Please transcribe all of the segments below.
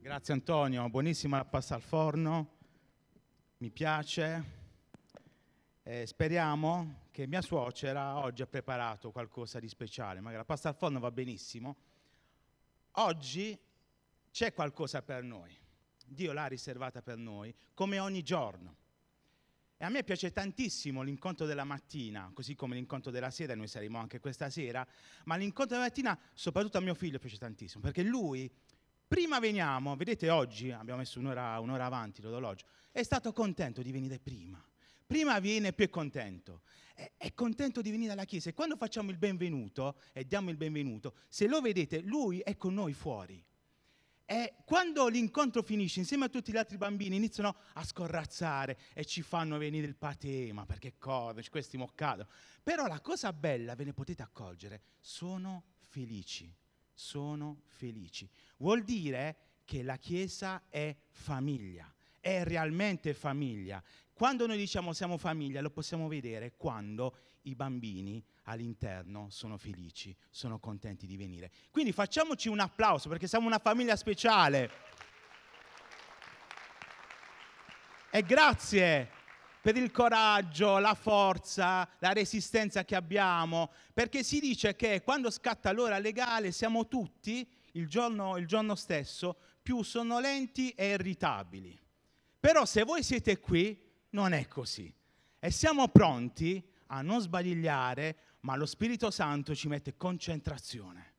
Grazie Antonio, buonissima la pasta al forno, mi piace. Speriamo che mia suocera oggi ha preparato qualcosa di speciale, magari la pasta al forno va benissimo. Oggi c'è qualcosa per noi, Dio l'ha riservata per noi, come ogni giorno. E a me piace tantissimo l'incontro della mattina, così come l'incontro della sera, noi saremo anche questa sera, ma l'incontro della mattina soprattutto a mio figlio piace tantissimo, perché lui, prima veniamo, vedete oggi, abbiamo messo un'ora avanti l'orologio, è stato contento di venire prima. Prima viene più contento, è contento di venire alla chiesa e quando facciamo il benvenuto e diamo il benvenuto, se lo vedete, lui è con noi fuori. E quando l'incontro finisce, insieme a tutti gli altri bambini iniziano a scorrazzare e ci fanno venire il patema, perché corrono, questi moccano. Però la cosa bella, ve ne potete accorgere, sono felici. Sono felici. Vuol dire che la Chiesa è famiglia, è realmente famiglia. Quando noi diciamo siamo famiglia, lo possiamo vedere quando i bambini all'interno sono felici, sono contenti di venire. Quindi facciamoci un applauso perché siamo una famiglia speciale. E grazie per il coraggio, la forza, la resistenza che abbiamo, perché si dice che quando scatta l'ora legale siamo tutti, il giorno stesso, più sonnolenti e irritabili. Però se voi siete qui, non è così. E siamo pronti a non sbadigliare, ma lo Spirito Santo ci mette concentrazione,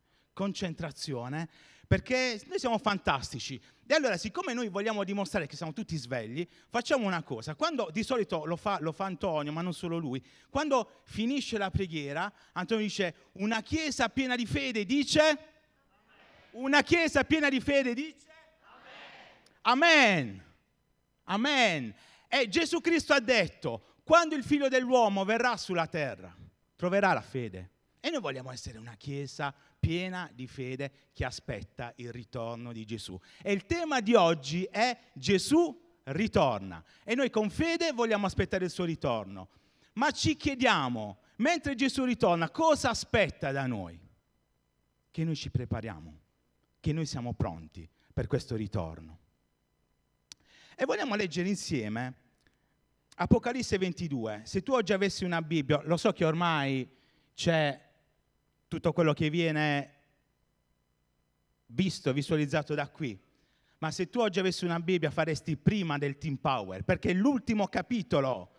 perché noi siamo fantastici. E allora, siccome noi vogliamo dimostrare che siamo tutti svegli, facciamo una cosa. Quando di solito lo fa Antonio, ma non solo lui, quando finisce la preghiera, Antonio dice, una chiesa piena di fede, dice? Amen. Una chiesa piena di fede, dice? Amen. Amen. E Gesù Cristo ha detto, quando il Figlio dell'uomo verrà sulla terra, troverà la fede. E noi vogliamo essere una chiesa piena di fede che aspetta il ritorno di Gesù. E il tema di oggi è Gesù ritorna. E noi con fede vogliamo aspettare il suo ritorno. Ma ci chiediamo, mentre Gesù ritorna, cosa aspetta da noi? Che noi ci prepariamo, che noi siamo pronti per questo ritorno. E vogliamo leggere insieme Apocalisse 22. Se tu oggi avessi una Bibbia, lo so che ormai c'è tutto quello che viene visto, visualizzato da qui, ma se tu oggi avessi una Bibbia faresti prima del Team Power, perché è l'ultimo capitolo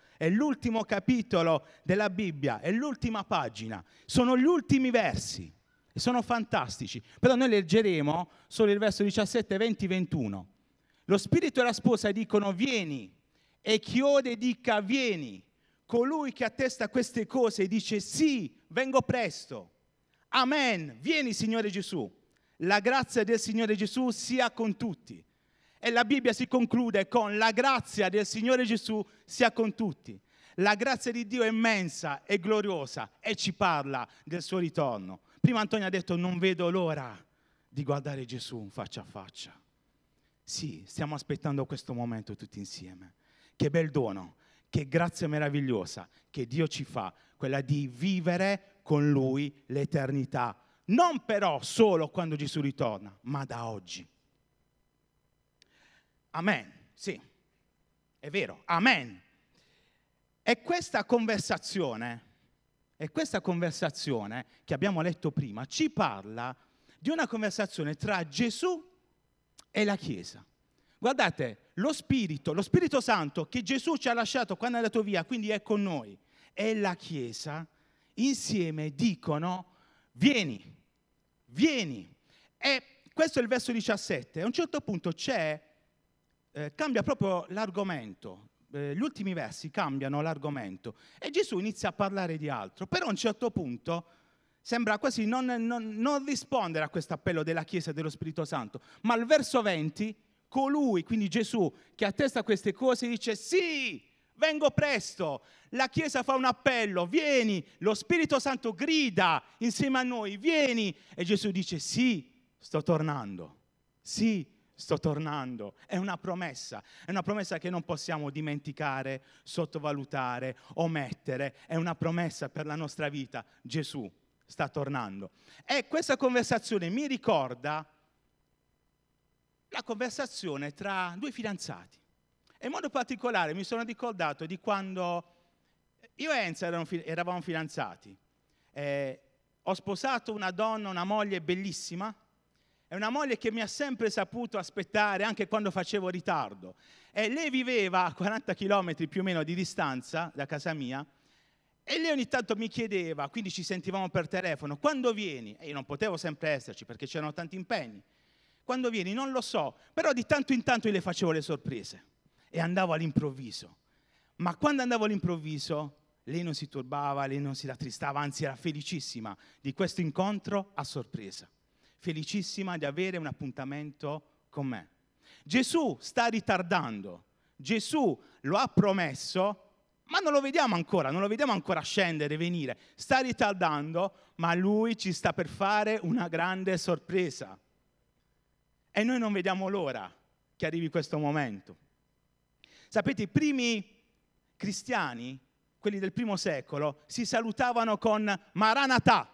della Bibbia, è l'ultima pagina, sono gli ultimi versi e sono fantastici. Però noi leggeremo solo il verso 17, 20, 21. Lo spirito e la sposa dicono vieni, e chi ode dica vieni. Colui che attesta queste cose dice sì, vengo presto. Amen, vieni Signore Gesù. La grazia del Signore Gesù sia con tutti. E la Bibbia si conclude con la grazia del Signore Gesù sia con tutti. La grazia di Dio è immensa e gloriosa e ci parla del suo ritorno. Prima Antonio ha detto non vedo l'ora di guardare Gesù faccia a faccia. Sì, stiamo aspettando questo momento tutti insieme. Che bel dono, che grazia meravigliosa che Dio ci fa, quella di vivere con Lui l'eternità. Non però solo quando Gesù ritorna, ma da oggi. Amen, sì, è vero, amen. E questa conversazione che abbiamo letto prima ci parla di una conversazione tra Gesù e la Chiesa. Guardate, lo Spirito Santo che Gesù ci ha lasciato quando è andato via, quindi è con noi, e la Chiesa insieme dicono vieni. E questo è il verso 17. A un certo punto cambia proprio l'argomento. Gli ultimi versi cambiano l'argomento e Gesù inizia a parlare di altro. Però a un certo punto sembra quasi non rispondere a questo appello della Chiesa e dello Spirito Santo. Ma al verso 20, colui, quindi Gesù, che attesta queste cose, dice sì, vengo presto. La Chiesa fa un appello, vieni. Lo Spirito Santo grida insieme a noi, vieni. E Gesù dice sì, sto tornando. Sì, sto tornando. È una promessa che non possiamo dimenticare, sottovalutare, omettere. È una promessa per la nostra vita. Gesù sta tornando. E questa conversazione mi ricorda la conversazione tra due fidanzati. E in modo particolare mi sono ricordato di quando io e Enza eravamo fidanzati. Ho sposato una donna, una moglie bellissima, è una moglie che mi ha sempre saputo aspettare anche quando facevo ritardo. E lei viveva a 40 km più o meno di distanza da casa mia e lei ogni tanto mi chiedeva, quindi ci sentivamo per telefono, quando vieni? E io non potevo sempre esserci perché c'erano tanti impegni. Quando vieni? Non lo so, però di tanto in tanto io le facevo le sorprese e andavo all'improvviso. Ma quando andavo all'improvviso lei non si turbava, lei non si rattristava, anzi era felicissima di questo incontro a sorpresa. Felicissima di avere un appuntamento con me. Gesù sta ritardando, Gesù lo ha promesso, ma non lo vediamo ancora scendere, venire. Sta ritardando, ma lui ci sta per fare una grande sorpresa. E noi non vediamo l'ora che arrivi questo momento. Sapete, i primi cristiani, quelli del primo secolo, si salutavano con Maranatha.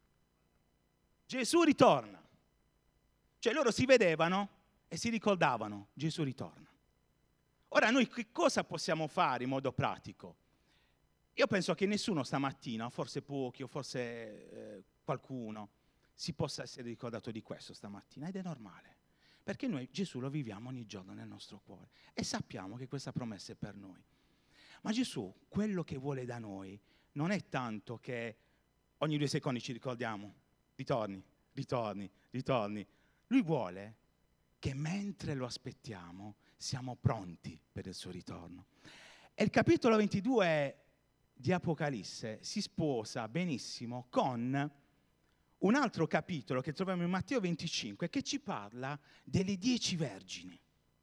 Gesù ritorna. Cioè loro si vedevano e si ricordavano, Gesù ritorna. Ora noi che cosa possiamo fare in modo pratico? Io penso che nessuno stamattina, forse pochi o forse qualcuno, si possa essere ricordato di questo stamattina, ed è normale, perché noi Gesù lo viviamo ogni giorno nel nostro cuore e sappiamo che questa promessa è per noi. Ma Gesù, quello che vuole da noi, non è tanto che ogni 2 secondi ci ricordiamo, ritorni. Lui vuole che mentre lo aspettiamo siamo pronti per il suo ritorno. E il capitolo 22 di Apocalisse si sposa benissimo con un altro capitolo che troviamo in Matteo 25 che ci parla delle 10 vergini.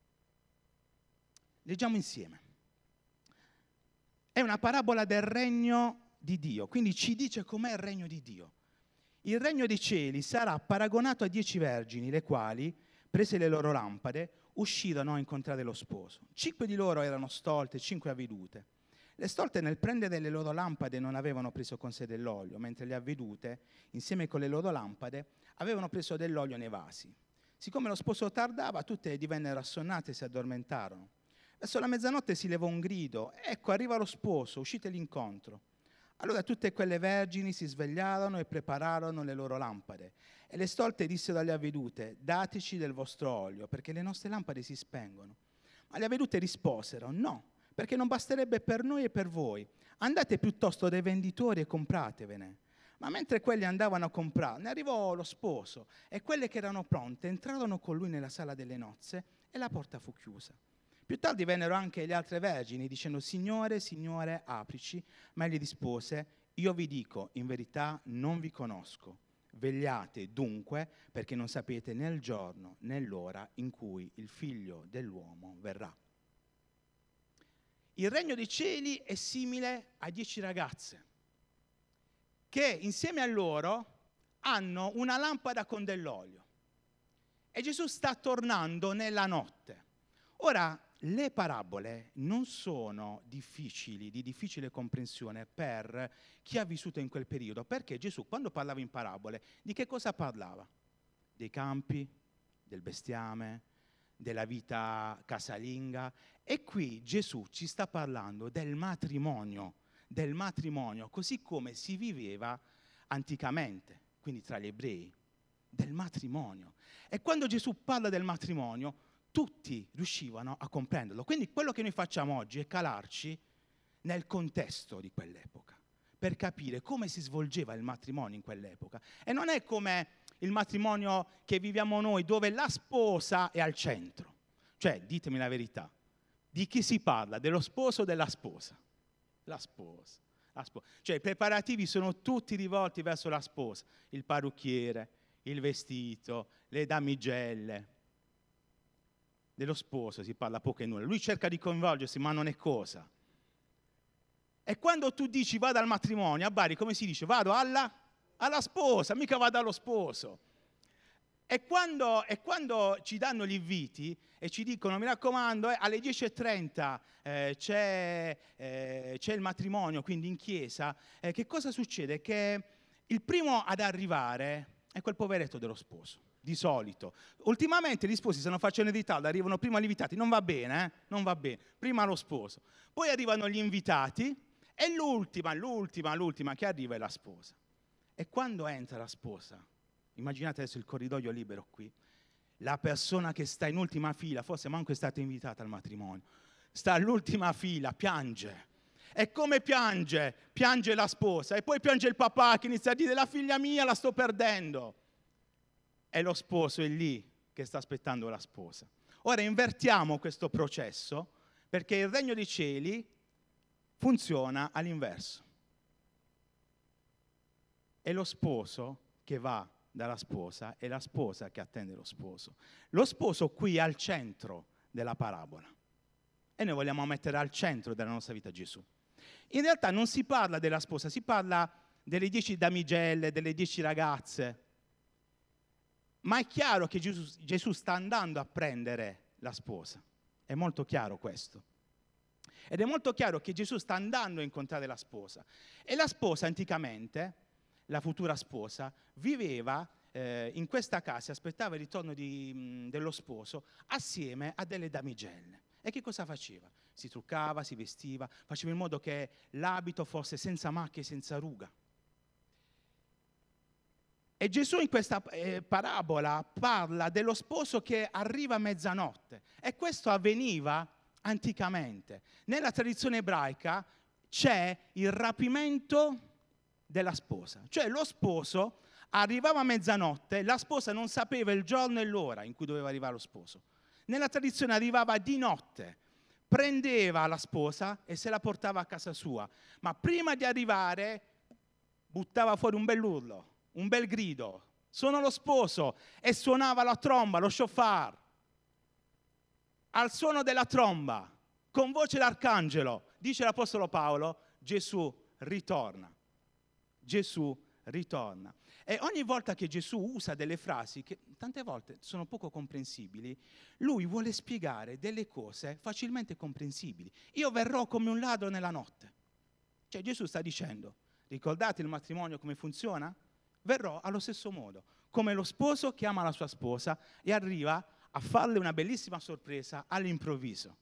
Leggiamo insieme. È una parabola del regno di Dio, quindi ci dice com'è il regno di Dio. Il regno dei cieli sarà paragonato a 10 vergini, le quali, prese le loro lampade, uscirono a incontrare lo sposo. 5 di loro erano stolte, 5 avvedute. Le stolte nel prendere le loro lampade non avevano preso con sé dell'olio, mentre le avvedute, insieme con le loro lampade, avevano preso dell'olio nei vasi. Siccome lo sposo tardava, tutte divennero assonnate e si addormentarono. Verso la mezzanotte si levò un grido: ecco, arriva lo sposo, uscite l'incontro. Allora tutte quelle vergini si svegliarono e prepararono le loro lampade. E le stolte dissero alle avvedute: dateci del vostro olio, perché le nostre lampade si spengono. Ma le avvedute risposero: no, perché non basterebbe per noi e per voi. Andate piuttosto dai venditori e compratevene. Ma mentre quelli andavano a comprare, ne arrivò lo sposo, e quelle che erano pronte entrarono con lui nella sala delle nozze e la porta fu chiusa. Più tardi vennero anche le altre vergini, dicendo: Signore, Signore, aprici. Ma egli rispose: io vi dico, in verità non vi conosco. Vegliate dunque, perché non sapete né il giorno né l'ora in cui il Figlio dell'uomo verrà. Il regno dei cieli è simile a 10 ragazze che insieme a loro hanno una lampada con dell'olio. E Gesù sta tornando nella notte. Ora, le parabole non sono difficili, di difficile comprensione per chi ha vissuto in quel periodo, perché Gesù, quando parlava in parabole, di che cosa parlava? Dei campi, del bestiame, della vita casalinga. E qui Gesù ci sta parlando del matrimonio, così come si viveva anticamente, quindi tra gli ebrei, del matrimonio. E quando Gesù parla del matrimonio, tutti riuscivano a comprenderlo. Quindi quello che noi facciamo oggi è calarci nel contesto di quell'epoca, per capire come si svolgeva il matrimonio in quell'epoca. E non è come il matrimonio che viviamo noi, dove la sposa è al centro. Cioè, ditemi la verità, di chi si parla? Dello sposo o della sposa? La sposa. Cioè, i preparativi sono tutti rivolti verso la sposa. Il parrucchiere, il vestito, le damigelle. Dello sposo si parla poco e nulla. Lui cerca di coinvolgersi, ma non è cosa. E quando tu dici vado al matrimonio, a Bari come si dice? Vado alla sposa, mica vado allo sposo. E quando ci danno gli inviti e ci dicono, mi raccomando, alle 10:30 c'è il matrimonio, quindi in chiesa, che cosa succede? Che il primo ad arrivare è quel poveretto dello sposo. di solito. Ultimamente gli sposi stanno facendo ritardo, arrivano prima gli invitati, non va bene, non va bene, prima lo sposo. Poi arrivano gli invitati e l'ultima che arriva è la sposa. E quando entra la sposa, immaginate adesso il corridoio libero qui, la persona che sta in ultima fila, forse manco è stata invitata al matrimonio, sta all'ultima fila, piange. E come piange? Piange la sposa e poi piange il papà che inizia a dire la figlia mia la sto perdendo. E lo sposo è lì che sta aspettando la sposa. Ora invertiamo questo processo perché il regno dei cieli funziona all'inverso. È lo sposo che va dalla sposa e la sposa che attende lo sposo. Lo sposo qui è al centro della parabola e noi vogliamo mettere al centro della nostra vita Gesù. In realtà non si parla della sposa, si parla delle 10 damigelle, delle 10 ragazze, ma è chiaro che Gesù sta andando a prendere la sposa. È molto chiaro questo. Ed è molto chiaro che Gesù sta andando a incontrare la sposa. E la sposa anticamente, la futura sposa, viveva in questa casa, aspettava il ritorno dello sposo assieme a delle damigelle. E che cosa faceva? Si truccava, si vestiva, faceva in modo che l'abito fosse senza macchie, senza ruga. E Gesù in questa parabola parla dello sposo che arriva a mezzanotte. E questo avveniva anticamente. Nella tradizione ebraica c'è il rapimento della sposa. Cioè lo sposo arrivava a mezzanotte, la sposa non sapeva il giorno e l'ora in cui doveva arrivare lo sposo. Nella tradizione arrivava di notte, prendeva la sposa e se la portava a casa sua. Ma prima di arrivare buttava fuori un bell'urlo, un bel grido. Sono lo sposo, e suonava la tromba, lo shofar. Al suono della tromba, con voce d'arcangelo, dice l'Apostolo Paolo, Gesù ritorna. Gesù ritorna. E ogni volta che Gesù usa delle frasi che tante volte sono poco comprensibili, lui vuole spiegare delle cose facilmente comprensibili. Io verrò come un ladro nella notte. Cioè Gesù sta dicendo, ricordate il matrimonio come funziona? Verrò allo stesso modo, come lo sposo che ama la sua sposa e arriva a farle una bellissima sorpresa all'improvviso.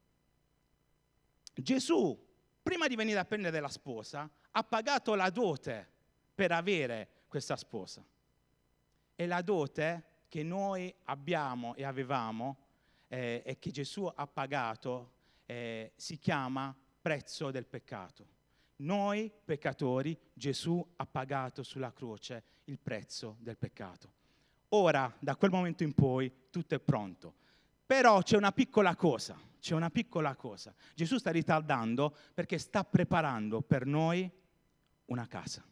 Gesù, prima di venire a prendere la sposa, ha pagato la dote per avere questa sposa. E la dote che noi abbiamo e avevamo e che Gesù ha pagato si chiama prezzo del peccato. Noi peccatori, Gesù ha pagato sulla croce il prezzo del peccato. Ora, da quel momento in poi, tutto è pronto. Però c'è una piccola cosa. Gesù sta ritardando perché sta preparando per noi una casa.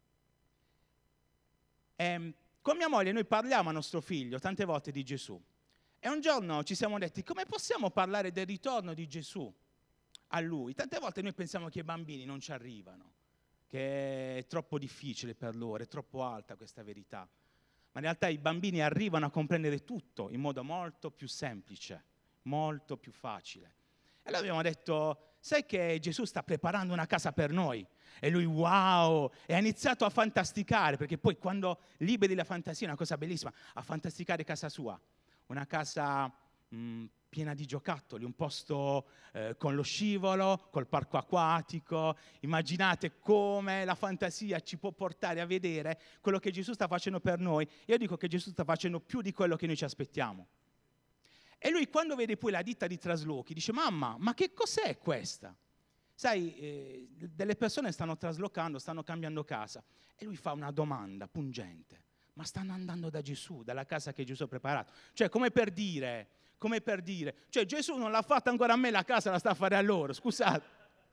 Con mia moglie noi parliamo a nostro figlio tante volte di Gesù. E un giorno ci siamo detti, come possiamo parlare del ritorno di Gesù a Lui? Tante volte noi pensiamo che i bambini non ci arrivano, che è troppo difficile per loro, è troppo alta questa verità. Ma in realtà i bambini arrivano a comprendere tutto in modo molto più semplice, molto più facile. E allora abbiamo detto, sai che Gesù sta preparando una casa per noi? E lui, wow, e ha iniziato a fantasticare, perché poi quando liberi la fantasia è una cosa bellissima, a fantasticare casa sua. Una casa piena di giocattoli, un posto con lo scivolo, col parco acquatico. Immaginate come la fantasia ci può portare a vedere quello che Gesù sta facendo per noi. Io dico che Gesù sta facendo più di quello che noi ci aspettiamo. E lui quando vede poi la ditta di traslochi dice, mamma, ma che cos'è questa? Sai, delle persone stanno traslocando, stanno cambiando casa. E lui fa una domanda pungente. Ma stanno andando da Gesù, dalla casa che Gesù ha preparato. Cioè, come per dire, cioè Gesù non l'ha fatta ancora a me, la casa la sta a fare a loro, scusate.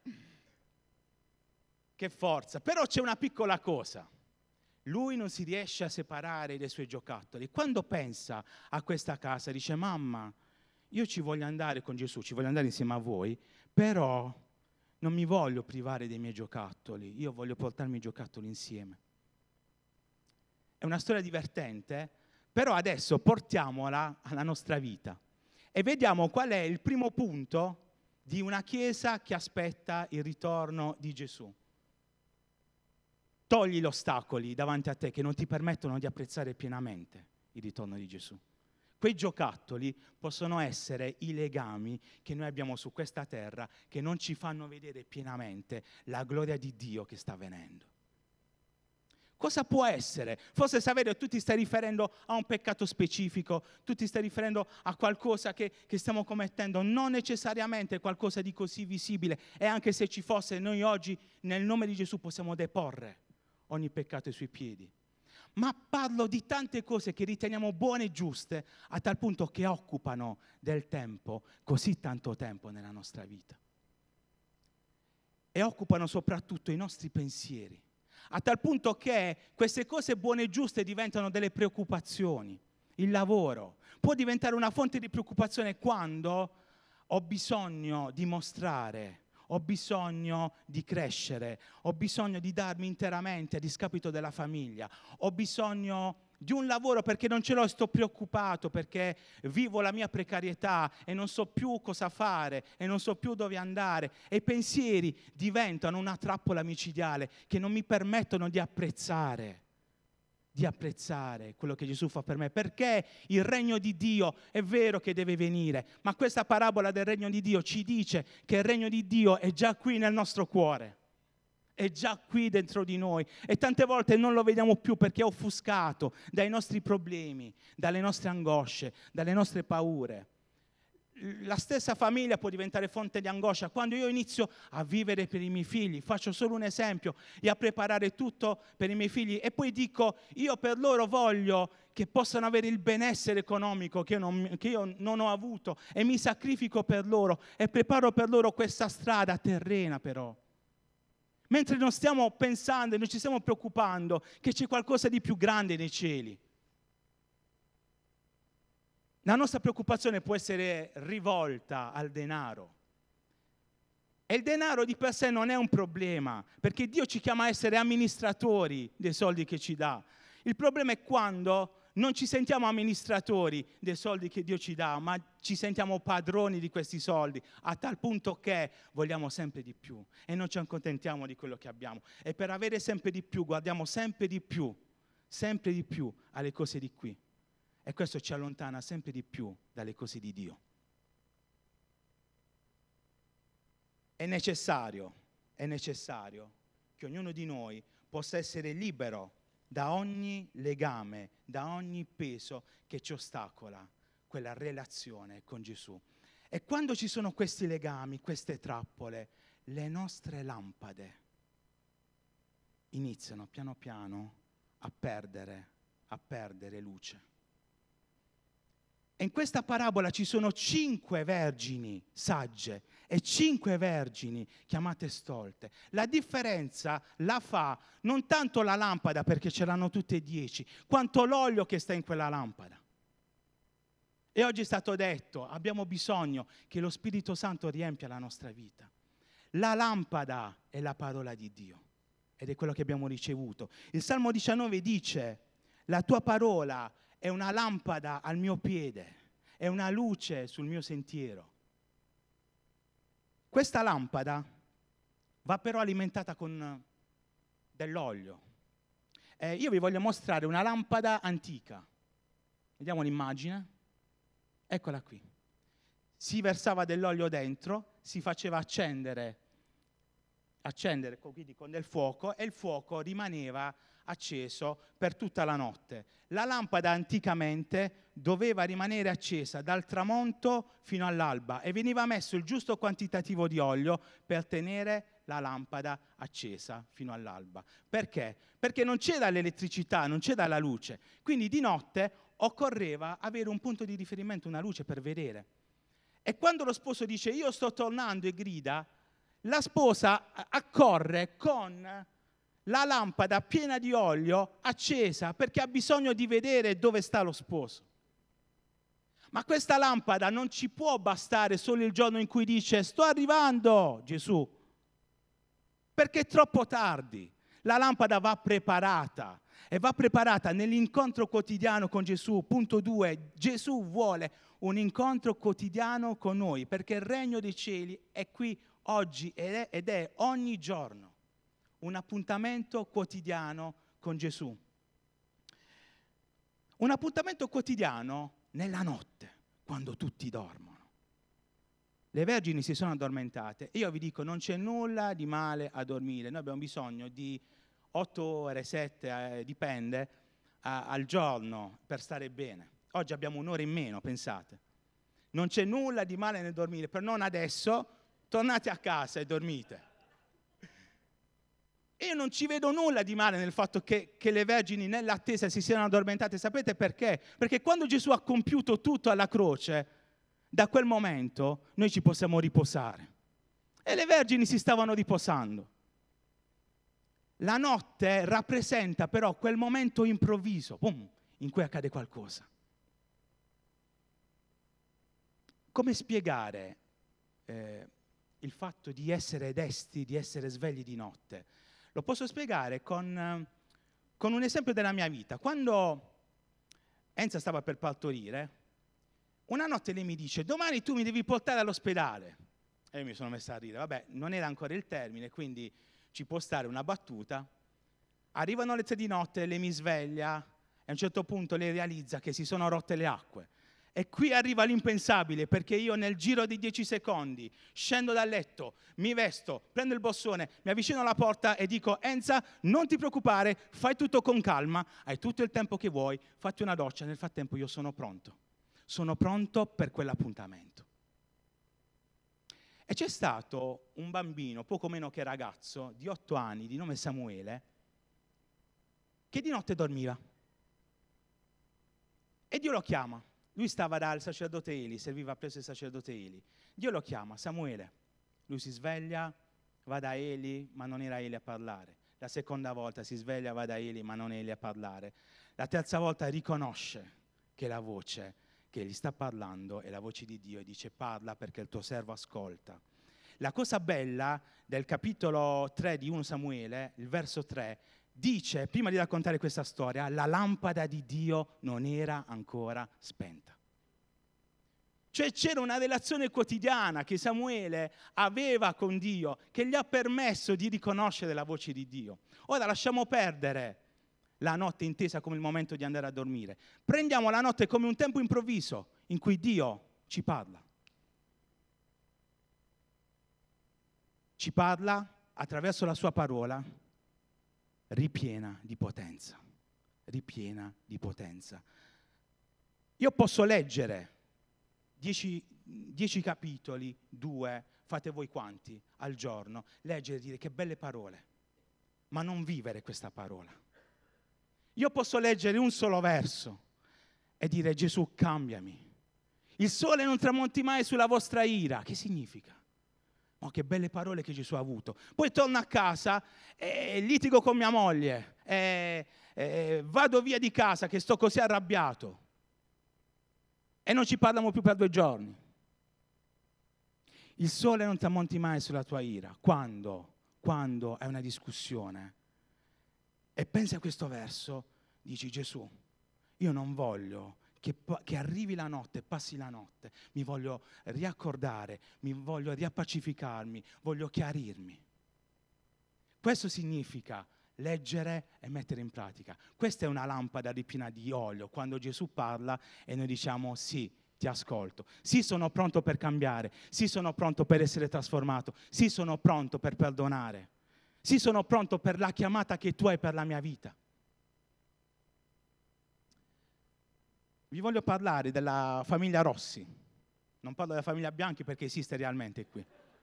Che forza. Però c'è una piccola cosa. Lui non si riesce a separare dai suoi giocattoli. Quando pensa a questa casa, dice, mamma, io ci voglio andare con Gesù, ci voglio andare insieme a voi, però non mi voglio privare dei miei giocattoli, io voglio portarmi i giocattoli insieme. È una storia divertente, però adesso portiamola alla nostra vita e vediamo qual è il primo punto di una chiesa che aspetta il ritorno di Gesù. Togli gli ostacoli davanti a te che non ti permettono di apprezzare pienamente il ritorno di Gesù. Quei giocattoli possono essere i legami che noi abbiamo su questa terra che non ci fanno vedere pienamente la gloria di Dio che sta avvenendo. Cosa può essere? Forse Saverio, tu ti stai riferendo a un peccato specifico, tu ti stai riferendo a qualcosa che stiamo commettendo, non necessariamente qualcosa di così visibile, e anche se ci fosse, noi oggi nel nome di Gesù possiamo deporre ogni peccato ai suoi piedi. Ma parlo di tante cose che riteniamo buone e giuste, a tal punto che occupano del tempo, così tanto tempo nella nostra vita. E occupano soprattutto i nostri pensieri, a tal punto che queste cose buone e giuste diventano delle preoccupazioni. Il lavoro può diventare una fonte di preoccupazione quando ho bisogno di mostrare, ho bisogno di crescere, ho bisogno di darmi interamente a discapito della famiglia, ho bisogno di un lavoro perché non ce l'ho e sto preoccupato, perché vivo la mia precarietà e non so più cosa fare e non so più dove andare, e i pensieri diventano una trappola micidiale che non mi permettono di apprezzare quello che Gesù fa per me, perché il regno di Dio è vero che deve venire, ma questa parabola del regno di Dio ci dice che il regno di Dio è già qui nel nostro cuore, è già qui dentro di noi, e tante volte non lo vediamo più perché è offuscato dai nostri problemi, dalle nostre angosce, dalle nostre paure. La stessa famiglia può diventare fonte di angoscia quando io inizio a vivere per i miei figli, faccio solo un esempio, e a preparare tutto per i miei figli, e poi dico io per loro voglio che possano avere il benessere economico che io non ho avuto, e mi sacrifico per loro e preparo per loro questa strada terrena, però mentre non stiamo pensando e non ci stiamo preoccupando che c'è qualcosa di più grande nei cieli. La nostra preoccupazione può essere rivolta al denaro. E il denaro di per sé non è un problema, perché Dio ci chiama a essere amministratori dei soldi che ci dà. Il problema è quando non ci sentiamo amministratori dei soldi che Dio ci dà, ma ci sentiamo padroni di questi soldi, a tal punto che vogliamo sempre di più e non ci accontentiamo di quello che abbiamo. E per avere sempre di più guardiamo sempre di più alle cose di qui. E questo ci allontana sempre di più dalle cose di Dio. È necessario che ognuno di noi possa essere libero da ogni legame, da ogni peso che ci ostacola quella relazione con Gesù. E quando ci sono questi legami, queste trappole, le nostre lampade iniziano piano piano a perdere luce. E in questa parabola ci sono 5 vergini sagge e 5 vergini chiamate stolte. La differenza la fa non tanto la lampada, perché ce l'hanno tutte e 10, quanto l'olio che sta in quella lampada. E oggi è stato detto, abbiamo bisogno che lo Spirito Santo riempia la nostra vita. La lampada è la parola di Dio ed è quello che abbiamo ricevuto. Il Salmo 19 dice: la tua parola è una lampada al mio piede, è una luce sul mio sentiero. Questa lampada va però alimentata con dell'olio. Io vi voglio mostrare una lampada antica. Vediamo l'immagine. Eccola qui. Si versava dell'olio dentro, si faceva accendere quindi con del fuoco, e il fuoco rimaneva acceso per tutta la notte. La lampada anticamente doveva rimanere accesa dal tramonto fino all'alba e veniva messo il giusto quantitativo di olio per tenere la lampada accesa fino all'alba. Perché? Perché non c'era l'elettricità, non c'era la luce, quindi di notte occorreva avere un punto di riferimento, una luce per vedere. E quando lo sposo dice io sto tornando e grida, la sposa accorre con la lampada piena di olio accesa perché ha bisogno di vedere dove sta lo sposo. Ma questa lampada non ci può bastare solo il giorno in cui dice sto arrivando Gesù, perché è troppo tardi. La lampada va preparata e va preparata nell'incontro quotidiano con Gesù. Punto 2, Gesù vuole un incontro quotidiano con noi, perché il regno dei cieli è qui oggi ed è ogni giorno un appuntamento quotidiano con Gesù. Un appuntamento quotidiano nella notte, quando tutti dormono. Le vergini si sono addormentate. Io vi dico, non c'è nulla di male a dormire. Noi abbiamo bisogno di 8 ore, 7, dipende, al giorno per stare bene. Oggi abbiamo un'ora in meno, pensate. Non c'è nulla di male nel dormire, per non adesso, tornate a casa e dormite. Io non ci vedo nulla di male nel fatto che le vergini nell'attesa si siano addormentate. Sapete perché? Perché quando Gesù ha compiuto tutto alla croce, da quel momento noi ci possiamo riposare. E le vergini si stavano riposando. La notte rappresenta però quel momento improvviso, boom, in cui accade qualcosa. Come spiegare il fatto di essere desti, di essere svegli di notte? Lo posso spiegare con un esempio della mia vita. Quando Enza stava per partorire, una notte lei mi dice: domani tu mi devi portare all'ospedale. E io mi sono messa a ridere. Vabbè, non era ancora il termine, quindi ci può stare una battuta. Arrivano le 3 di notte, lei mi sveglia e a un certo punto lei realizza che si sono rotte le acque. E qui arriva l'impensabile, perché io nel giro di 10 secondi scendo dal letto, mi vesto, prendo il borsone, mi avvicino alla porta e dico: Enza, non ti preoccupare, fai tutto con calma, hai tutto il tempo che vuoi, fatti una doccia, nel frattempo io sono pronto. Sono pronto per quell'appuntamento. E c'è stato un bambino, poco meno che ragazzo, di 8 anni, di nome Samuele, che di notte dormiva. E Dio lo chiama. Lui stava dal sacerdote Eli, serviva presso il sacerdote Eli. Dio lo chiama, Samuele. Lui si sveglia, va da Eli, ma non era Eli a parlare. La seconda volta si sveglia, va da Eli, ma non è Eli a parlare. La terza volta riconosce che la voce che gli sta parlando è la voce di Dio e dice: parla perché il tuo servo ascolta. La cosa bella del capitolo 3 di 1 Samuele, il verso 3, dice, prima di raccontare questa storia, la lampada di Dio non era ancora spenta. Cioè c'era una relazione quotidiana che Samuele aveva con Dio, che gli ha permesso di riconoscere la voce di Dio. Ora lasciamo perdere la notte intesa come il momento di andare a dormire. Prendiamo la notte come un tempo improvviso in cui Dio ci parla. Ci parla attraverso la sua parola, ripiena di potenza. Ripiena di potenza. Io posso leggere 10 capitoli, 2, fate voi quanti, al giorno, leggere e dire che belle parole, ma non vivere questa parola. Io posso leggere un solo verso e dire: Gesù, cambiami. Il sole non tramonti mai sulla vostra ira. Che significa? Oh, che belle parole che Gesù ha avuto. Poi torno a casa e litigo con mia moglie, vado via di casa che sto così arrabbiato e non ci parliamo più per 2 giorni. Il sole non tramonti mai sulla tua ira. Quando è una discussione e pensi a questo verso, dici: Gesù, io non voglio che arrivi la notte, passi la notte, mi voglio riaccordare, mi voglio riappacificarmi, voglio chiarirmi. Questo significa leggere e mettere in pratica. Questa è una lampada ripiena di olio, quando Gesù parla e noi diciamo: sì, ti ascolto, sì, sono pronto per cambiare, sì, sono pronto per essere trasformato, sì, sono pronto per perdonare, sì, sono pronto per la chiamata che tu hai per la mia vita. Vi voglio parlare della famiglia Rossi. Non parlo della famiglia Bianchi perché esiste realmente qui.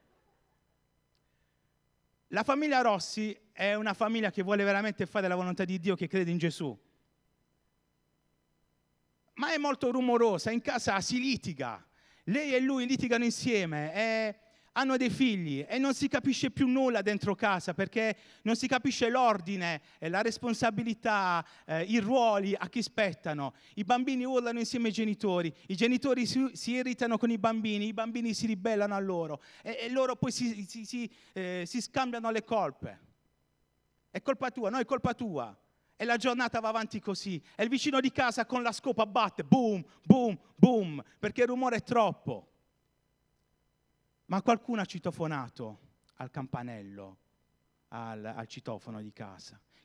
La famiglia Rossi è una famiglia che vuole veramente fare la volontà di Dio, che crede in Gesù. Ma è molto rumorosa, in casa si litiga. Lei e lui litigano insieme e hanno dei figli e non si capisce più nulla dentro casa, perché non si capisce l'ordine, la responsabilità, i ruoli a chi spettano. I bambini urlano insieme ai genitori, i genitori si irritano con i bambini si ribellano a loro e loro poi si scambiano le colpe. È colpa tua, no, è colpa tua. E la giornata va avanti così. E il vicino di casa con la scopa batte, boom, boom, boom, perché il rumore è troppo. Ma qualcuno ha citofonato al campanello, al citofono di casa.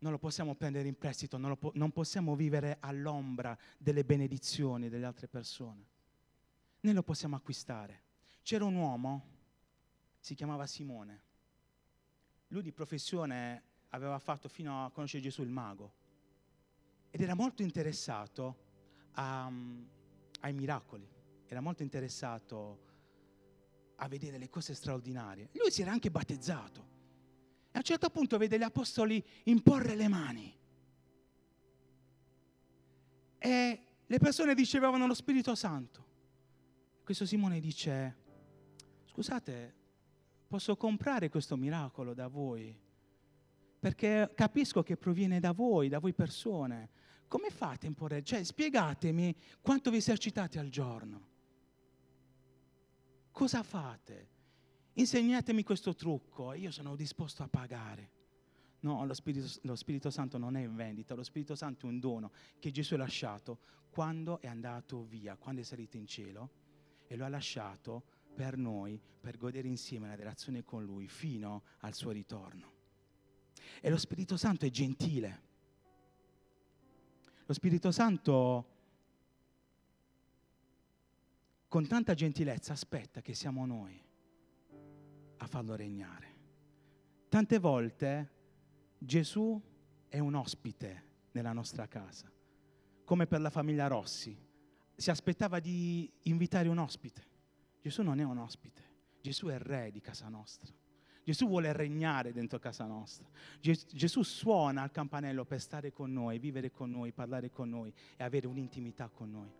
non lo possiamo prendere in prestito, non possiamo vivere all'ombra delle benedizioni delle altre persone, né lo possiamo acquistare. C'era un uomo, si chiamava Simone, lui di professione aveva fatto fino a conoscere Gesù il mago ed era molto interessato ai miracoli, era molto interessato a vedere le cose straordinarie. Lui si era anche battezzato e a un certo punto vede gli apostoli imporre le mani e le persone ricevevano lo Spirito Santo. Questo Simone dice: scusate, posso comprare questo miracolo da voi? Perché capisco che proviene da voi persone. Come fate a imporre? Cioè, spiegatemi quanto vi esercitate al giorno. Cosa fate? Insegnatemi questo trucco, io sono disposto a pagare. No, lo Spirito Santo non è in vendita, lo Spirito Santo è un dono che Gesù ha lasciato quando è andato via, quando è salito in cielo, e lo ha lasciato per noi, per godere insieme la relazione con Lui fino al suo ritorno. E lo Spirito Santo è gentile. Lo Spirito Santo con tanta gentilezza aspetta che siamo noi a farlo regnare. Tante volte Gesù è un ospite nella nostra casa, come per la famiglia Rossi. Si aspettava di invitare un ospite. Gesù non è un ospite, Gesù è il re di casa nostra. Gesù vuole regnare dentro casa nostra. Gesù suona al campanello per stare con noi, vivere con noi, parlare con noi e avere un'intimità con noi.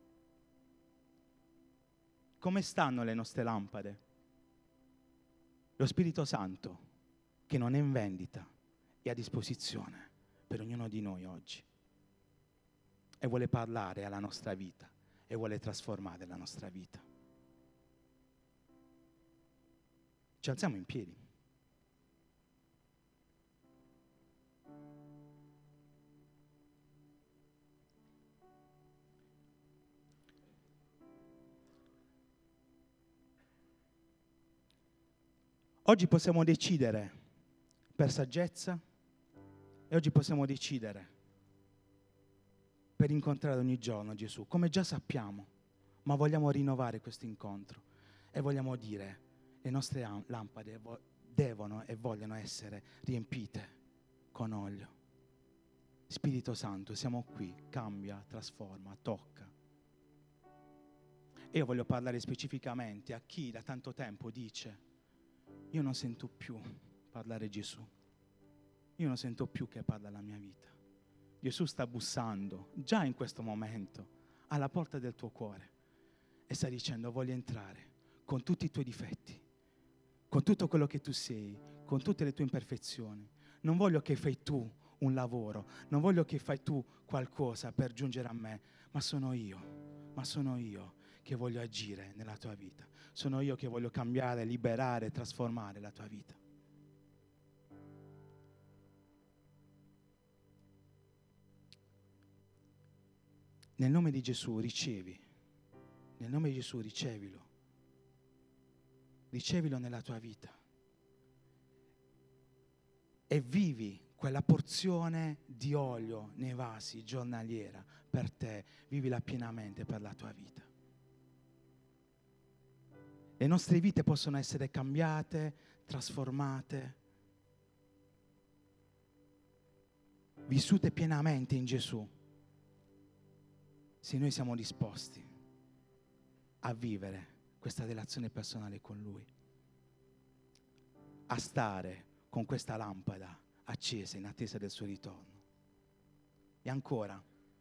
Come stanno le nostre lampade? Lo Spirito Santo, che non è in vendita, è a disposizione per ognuno di noi oggi e vuole parlare alla nostra vita e vuole trasformare la nostra vita. Ci alziamo in piedi. Oggi possiamo decidere per saggezza e oggi possiamo decidere per incontrare ogni giorno Gesù, come già sappiamo, ma vogliamo rinnovare questo incontro e vogliamo dire: le nostre lampade devono e vogliono essere riempite con olio. Spirito Santo, siamo qui, cambia, trasforma, tocca. E io voglio parlare specificamente a chi da tanto tempo dice: io non sento più parlare Gesù, io non sento più che parla la mia vita. Gesù sta bussando, già in questo momento, alla porta del tuo cuore e sta dicendo: voglio entrare con tutti i tuoi difetti, con tutto quello che tu sei, con tutte le tue imperfezioni. Non voglio che fai tu un lavoro, non voglio che fai tu qualcosa per giungere a me, ma sono io che voglio agire nella tua vita. Sono io che voglio cambiare, liberare, trasformare la tua vita. Nel nome di Gesù ricevi, nel nome di Gesù ricevilo nella tua vita e vivi quella porzione di olio nei vasi giornaliera per te, vivila pienamente per la tua vita. Le nostre vite possono essere cambiate, trasformate, vissute pienamente in Gesù, se noi siamo disposti a vivere questa relazione personale con Lui, a stare con questa lampada accesa in attesa del suo ritorno. E ancora,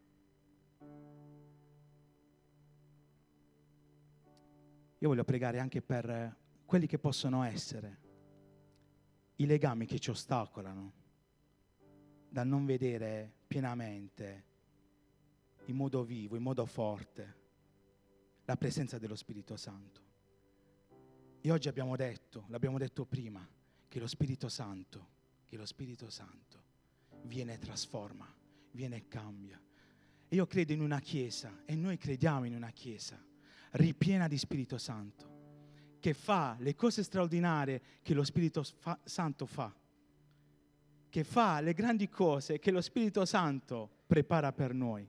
io voglio pregare anche per quelli che possono essere i legami che ci ostacolano dal non vedere pienamente, in modo vivo, in modo forte, la presenza dello Spirito Santo. E oggi l'abbiamo detto prima, che lo Spirito Santo viene e trasforma, viene e cambia. E io credo in una chiesa, e noi crediamo in una chiesa ripiena di Spirito Santo, che fa le cose straordinarie che lo Spirito Santo fa. che fa le grandi cose che lo Spirito Santo prepara per noi.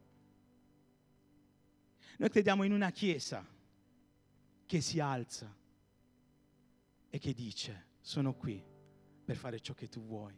Noi crediamo in una Chiesa che si alza e che dice: sono qui per fare ciò che tu vuoi.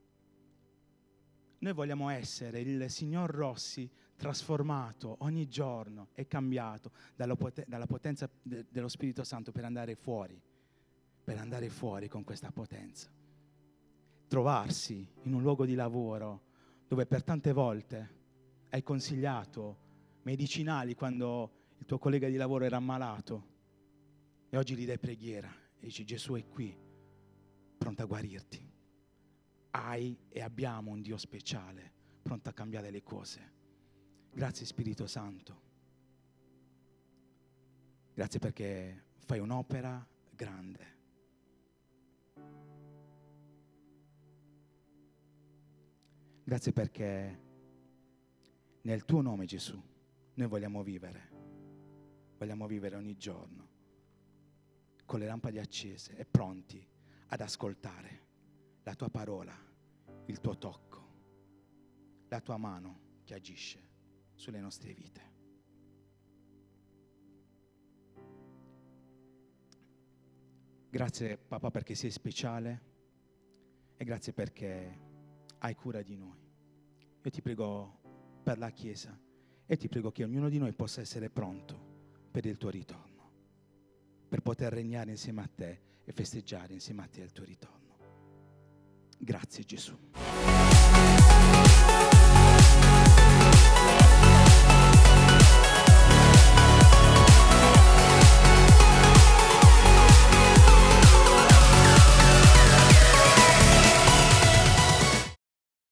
Noi vogliamo essere il signor Rossi trasformato ogni giorno e cambiato dalla potenza dello Spirito Santo per andare fuori con questa potenza. Trovarsi in un luogo di lavoro dove per tante volte hai consigliato medicinali quando il tuo collega di lavoro era ammalato e oggi gli dai preghiera e dici: Gesù è qui, pronto a guarirti. Hai e abbiamo un Dio speciale, pronto a cambiare le cose. Grazie Spirito Santo. Grazie perché fai un'opera grande. Grazie perché nel tuo nome, Gesù, noi vogliamo vivere ogni giorno con le lampade accese e pronti ad ascoltare la tua parola, il tuo tocco, la tua mano che agisce sulle nostre vite. Grazie papà perché sei speciale e grazie perché hai cura di noi. Io ti prego per la Chiesa e ti prego che ognuno di noi possa essere pronto per il tuo ritorno, per poter regnare insieme a te e festeggiare insieme a te il tuo ritorno. Grazie Gesù.